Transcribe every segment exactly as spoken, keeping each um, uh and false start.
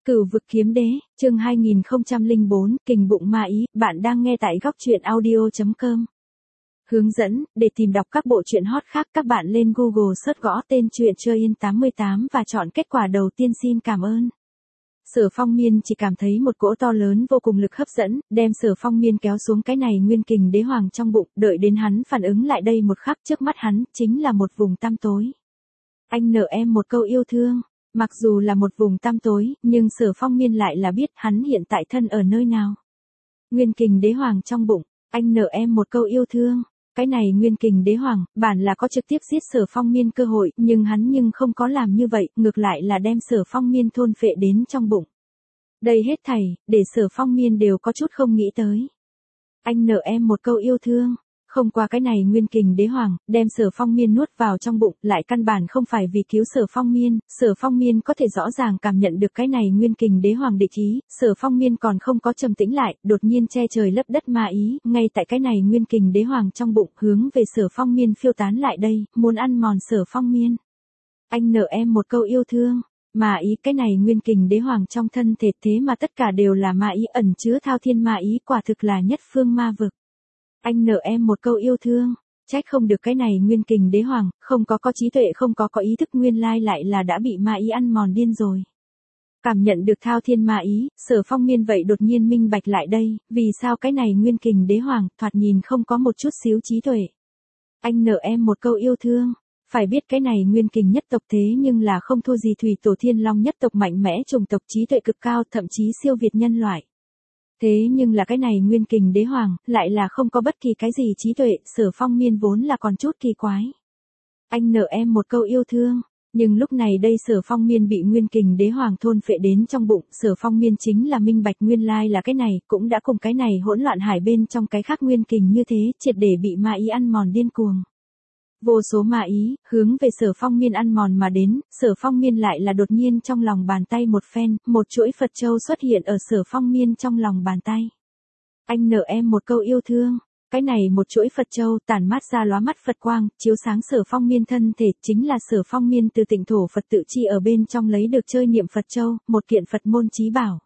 Cửu vực kiếm đế, chương hai nghìn không trăm lẻ bốn, kình bụng ma ý, bạn đang nghe tại góc truyện audio chấm com. Hướng dẫn, để tìm đọc các bộ truyện hot khác các bạn lên Google search gõ tên truyện chơi in tám mươi tám và chọn kết quả đầu tiên. Xin cảm ơn. Sở Phong Miên chỉ cảm thấy một cỗ to lớn vô cùng lực hấp dẫn, đem Sở Phong Miên kéo xuống cái này nguyên kình đế hoàng trong bụng, đợi đến hắn phản ứng lại đây một khắc trước mắt hắn, chính là một vùng tăm tối. Anh nợ em một câu yêu thương. Mặc dù là một vùng tăm tối, nhưng Sở Phong Miên lại là biết hắn hiện tại thân ở nơi nào. Nguyên kình đế hoàng trong bụng, anh nợ em một câu yêu thương. Cái này nguyên kình đế hoàng, bản là có trực tiếp giết Sở Phong Miên cơ hội, nhưng hắn nhưng không có làm như vậy, ngược lại là đem Sở Phong Miên thôn phệ đến trong bụng. Đây hết thảy, để Sở Phong Miên đều có chút không nghĩ tới. Anh nợ em một câu yêu thương. Không qua cái này nguyên kình đế hoàng, đem Sở Phong Miên nuốt vào trong bụng, lại căn bản không phải vì cứu Sở Phong Miên, Sở Phong Miên có thể rõ ràng cảm nhận được cái này nguyên kình đế hoàng địch ý, Sở Phong Miên còn không có trầm tĩnh lại, đột nhiên che trời lấp đất ma ý, ngay tại cái này nguyên kình đế hoàng trong bụng, hướng về Sở Phong Miên phiêu tán lại đây, muốn ăn mòn Sở Phong Miên. Anh nợ em một câu yêu thương. Ma ý, cái này nguyên kình đế hoàng trong thân thể, thế mà tất cả đều là ma ý, ẩn chứa thao thiên ma ý, quả thực là nhất phương ma vực. Anh nợ em một câu yêu thương. Trách không được cái này nguyên kình đế hoàng, không có có trí tuệ, không có có ý thức, nguyên lai lại là đã bị ma ý ăn mòn điên rồi. Cảm nhận được thao thiên ma ý, Sở Phong Miên vậy đột nhiên minh bạch lại đây, vì sao cái này nguyên kình đế hoàng, thoạt nhìn không có một chút xíu trí tuệ. Anh nợ em một câu yêu thương. Phải biết cái này nguyên kình nhất tộc thế nhưng là không thua gì thủy tổ thiên long nhất tộc, mạnh mẽ chủng tộc, trí tuệ cực cao, thậm chí siêu việt nhân loại. Thế nhưng là cái này nguyên kình đế hoàng, lại là không có bất kỳ cái gì trí tuệ, Sở Phong Miên vốn là còn chút kỳ quái. Anh nợ em một câu yêu thương. Nhưng lúc này đây Sở Phong Miên bị nguyên kình đế hoàng thôn phệ đến trong bụng, Sở Phong Miên chính là minh bạch nguyên lai là cái này, cũng đã cùng cái này hỗn loạn hải bên trong cái khác nguyên kình như thế, triệt để bị ma ý ăn mòn điên cuồng. Vô số ma ý, hướng về Sở Phong Miên ăn mòn mà đến, Sở Phong Miên lại là đột nhiên trong lòng bàn tay một phen, một chuỗi Phật châu xuất hiện ở Sở Phong Miên trong lòng bàn tay. Anh nợ em một câu yêu thương. Cái này một chuỗi Phật châu tản mát ra lóa mắt Phật quang, chiếu sáng Sở Phong Miên thân thể, chính là Sở Phong Miên từ Tịnh thổ Phật tự chi ở bên trong lấy được chơi niệm Phật châu, một kiện Phật môn chí bảo.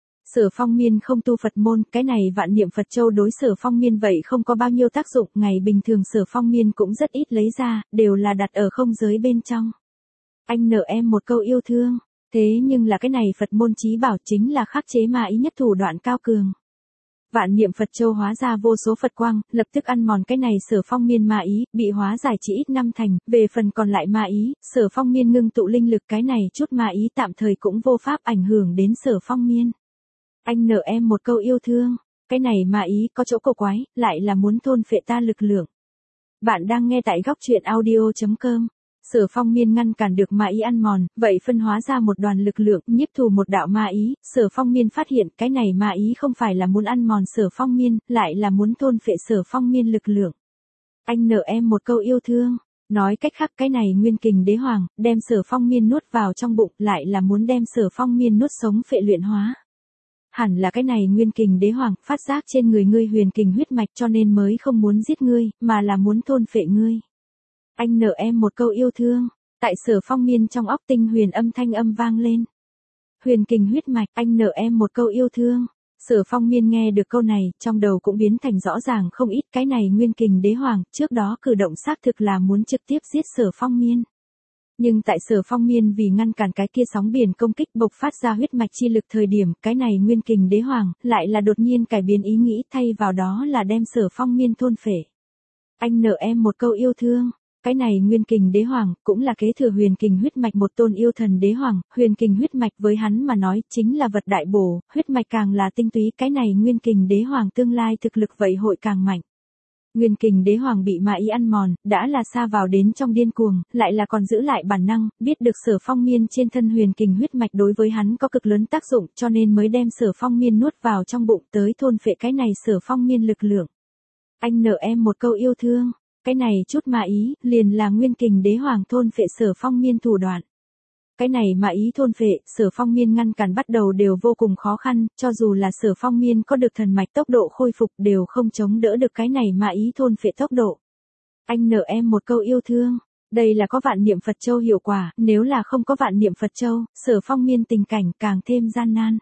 Sở Phong Miên không tu Phật môn, cái này vạn niệm Phật châu đối Sở Phong Miên vậy không có bao nhiêu tác dụng, ngày bình thường Sở Phong Miên cũng rất ít lấy ra, đều là đặt ở không giới bên trong. Anh nợ em một câu yêu thương. Thế nhưng là cái này Phật môn chí bảo chính là khắc chế ma ý nhất thủ đoạn cao cường. Vạn niệm Phật châu hóa ra vô số Phật quang, lập tức ăn mòn cái này Sở Phong Miên ma ý, bị hóa giải chỉ ít năm thành, về phần còn lại ma ý, Sở Phong Miên ngưng tụ linh lực, cái này chút ma ý tạm thời cũng vô pháp ảnh hưởng đến Sở Phong Miên. Anh nợ em một câu yêu thương. Cái này ma ý có chỗ cổ quái, lại là muốn thôn phệ ta lực lượng. Bạn đang nghe tại góc truyện audio chấm com. Sở Phong Miên ngăn cản được ma ý ăn mòn, vậy phân hóa ra một đoàn lực lượng, nhiếp thù một đạo ma ý, Sở Phong Miên phát hiện cái này ma ý không phải là muốn ăn mòn Sở Phong Miên, lại là muốn thôn phệ Sở Phong Miên lực lượng. Anh nợ em một câu yêu thương. Nói cách khác cái này nguyên kình đế hoàng, đem Sở Phong Miên nuốt vào trong bụng, lại là muốn đem Sở Phong Miên nuốt sống phệ luyện hóa. Hẳn là cái này nguyên kình đế hoàng, phát giác trên người ngươi huyền kình huyết mạch cho nên mới không muốn giết ngươi, mà là muốn thôn phệ ngươi. Anh nợ em một câu yêu thương. Tại Sở Phong Miên trong óc tinh huyền âm thanh âm vang lên. Huyền kình huyết mạch, anh nợ em một câu yêu thương. Sở Phong Miên nghe được câu này, trong đầu cũng biến thành rõ ràng không ít, cái này nguyên kình đế hoàng, trước đó cử động xác thực là muốn trực tiếp giết Sở Phong Miên. Nhưng tại Sở Phong Miên vì ngăn cản cái kia sóng biển công kích bộc phát ra huyết mạch chi lực thời điểm, cái này nguyên kình đế hoàng, lại là đột nhiên cải biến ý nghĩ, thay vào đó là đem Sở Phong Miên thôn phệ. Anh nợ em một câu yêu thương. Cái này nguyên kình đế hoàng, cũng là kế thừa huyền kình huyết mạch một tôn yêu thần đế hoàng, huyền kình huyết mạch với hắn mà nói, chính là vật đại bổ, huyết mạch càng là tinh túy, cái này nguyên kình đế hoàng tương lai thực lực vậy hội càng mạnh. Nguyên kình đế hoàng bị ma ý ăn mòn, đã là xa vào đến trong điên cuồng, lại là còn giữ lại bản năng, biết được Sở Phong Miên trên thân huyền kình huyết mạch đối với hắn có cực lớn tác dụng, cho nên mới đem Sở Phong Miên nuốt vào trong bụng, tới thôn phệ cái này Sở Phong Miên lực lượng. Anh nợ em một câu yêu thương. Cái này chút ma ý, liền là nguyên kình đế hoàng thôn phệ Sở Phong Miên thủ đoạn. Cái này ma ý thôn phệ, Sở Phong Miên ngăn cản bắt đầu đều vô cùng khó khăn, cho dù là Sở Phong Miên có được thần mạch tốc độ khôi phục đều không chống đỡ được cái này ma ý thôn phệ tốc độ. Anh nợ em một câu yêu thương. Đây là có vạn niệm Phật châu hiệu quả, nếu là không có vạn niệm Phật châu, Sở Phong Miên tình cảnh càng thêm gian nan.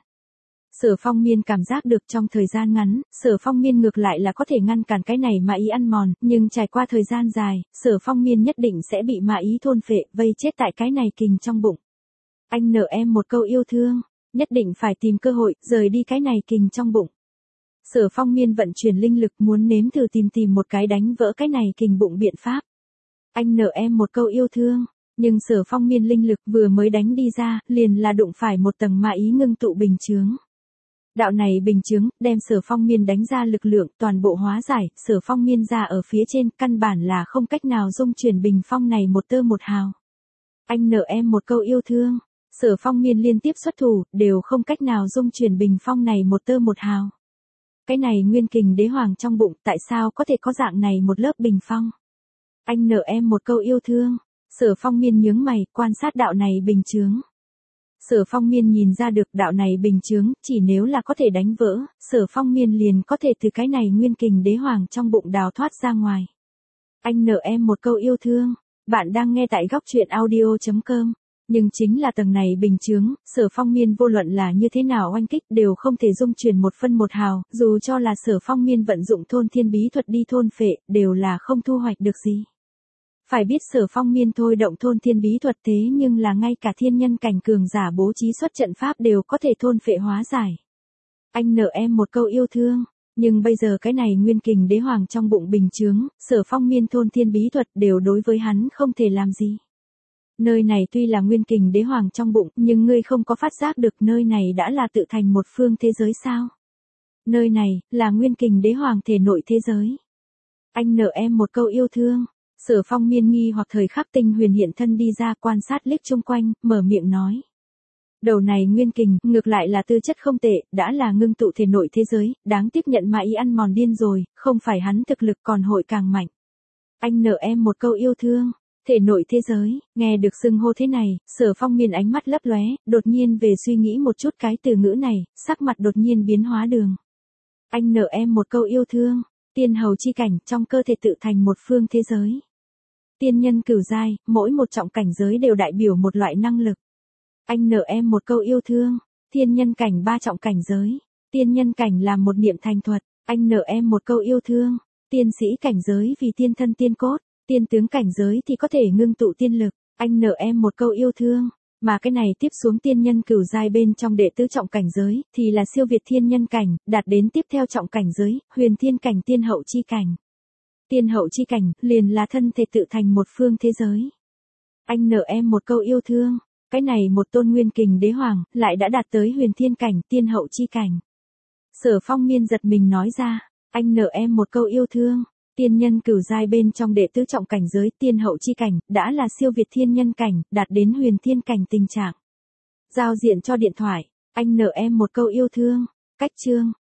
Sở Phong Miên cảm giác được trong thời gian ngắn, Sở Phong Miên ngược lại là có thể ngăn cản cái này ma ý ăn mòn, nhưng trải qua thời gian dài, Sở Phong Miên nhất định sẽ bị ma ý thôn phệ, vây chết tại cái này kình trong bụng. Anh nợ em một câu yêu thương, nhất định phải tìm cơ hội, rời đi cái này kình trong bụng. Sở Phong Miên vận chuyển linh lực muốn nếm thử tìm tìm một cái đánh vỡ cái này kình bụng biện pháp. Anh nợ em một câu yêu thương, nhưng Sở Phong Miên linh lực vừa mới đánh đi ra, liền là đụng phải một tầng ma ý ngưng tụ bình chướng. Đạo này bình chướng, đem Sở Phong Miên đánh ra lực lượng toàn bộ hóa giải, Sở Phong Miên ra ở phía trên, căn bản là không cách nào dung chuyển bình phong này một tơ một hào. Anh nợ em một câu yêu thương, Sở Phong Miên liên tiếp xuất thủ, đều không cách nào dung chuyển bình phong này một tơ một hào. Cái này nguyên kình đế hoàng trong bụng, tại sao có thể có dạng này một lớp bình phong? Anh nợ em một câu yêu thương, Sở Phong Miên nhướng mày, quan sát đạo này bình chướng. Sở Phong Miên nhìn ra được đạo này bình chướng, chỉ nếu là có thể đánh vỡ, Sở Phong Miên liền có thể từ cái này nguyên kình đế hoàng trong bụng đào thoát ra ngoài. Anh nợ em một câu yêu thương, bạn đang nghe tại góc truyện audio chấm com. Nhưng chính là tầng này bình chướng, Sở Phong Miên vô luận là như thế nào oanh kích đều không thể dung chuyển một phân một hào, dù cho là Sở Phong Miên vận dụng thôn thiên bí thuật đi thôn phệ, đều là không thu hoạch được gì. Phải biết Sở Phong Miên thôi động thôn thiên bí thuật thế nhưng là ngay cả thiên nhân cảnh cường giả bố trí xuất trận pháp đều có thể thôn phệ hóa giải. Anh nợ em một câu yêu thương, nhưng bây giờ cái này nguyên kình đế hoàng trong bụng bình chướng, Sở Phong Miên thôn thiên bí thuật đều đối với hắn không thể làm gì. Nơi này tuy là nguyên kình đế hoàng trong bụng, nhưng ngươi không có phát giác được nơi này đã là tự thành một phương thế giới sao? Nơi này, là nguyên kình đế hoàng thể nội thế giới. Anh nợ em một câu yêu thương. Sở Phong Miên nghi hoặc thời khắc Tinh Huyền hiện thân đi ra quan sát liếc chung quanh, mở miệng nói. Đầu này nguyên kình, ngược lại là tư chất không tệ, đã là ngưng tụ thể nội thế giới, đáng tiếp nhận mà ý ăn mòn điên rồi, không phải hắn thực lực còn hội càng mạnh. Anh nợ em một câu yêu thương. Thể nội thế giới, nghe được xưng hô thế này, Sở Phong Miên ánh mắt lấp lóe, đột nhiên về suy nghĩ một chút cái từ ngữ này, sắc mặt đột nhiên biến hóa đường. Anh nợ em một câu yêu thương, tiên hầu chi cảnh trong cơ thể tự thành một phương thế giới. Tiên nhân cửu giai, mỗi một trọng cảnh giới đều đại biểu một loại năng lực. Anh nợ em một câu yêu thương, thiên nhân cảnh ba trọng cảnh giới, tiên nhân cảnh là một niệm thành thuật, anh nợ em một câu yêu thương, tiên sĩ cảnh giới vì tiên thân tiên cốt. Tiên tướng cảnh giới thì có thể ngưng tụ tiên lực, anh nợ em một câu yêu thương, mà cái này tiếp xuống tiên nhân cửu giai bên trong đệ tứ trọng cảnh giới, thì là siêu việt thiên nhân cảnh, đạt đến tiếp theo trọng cảnh giới, huyền thiên cảnh tiên hậu chi cảnh. Tiên hậu chi cảnh, liền là thân thể tự thành một phương thế giới. Anh nợ em một câu yêu thương, cái này một tôn nguyên kình đế hoàng, lại đã đạt tới huyền thiên cảnh tiên hậu chi cảnh. Sở Phong Miên giật mình nói ra, anh nợ em một câu yêu thương. Tiên nhân cửu giai bên trong đệ tứ trọng cảnh giới tiên hậu chi cảnh, đã là siêu việt thiên nhân cảnh, đạt đến huyền thiên cảnh tình trạng. Giao diện cho điện thoại, anh nợ em một câu yêu thương, cách chương.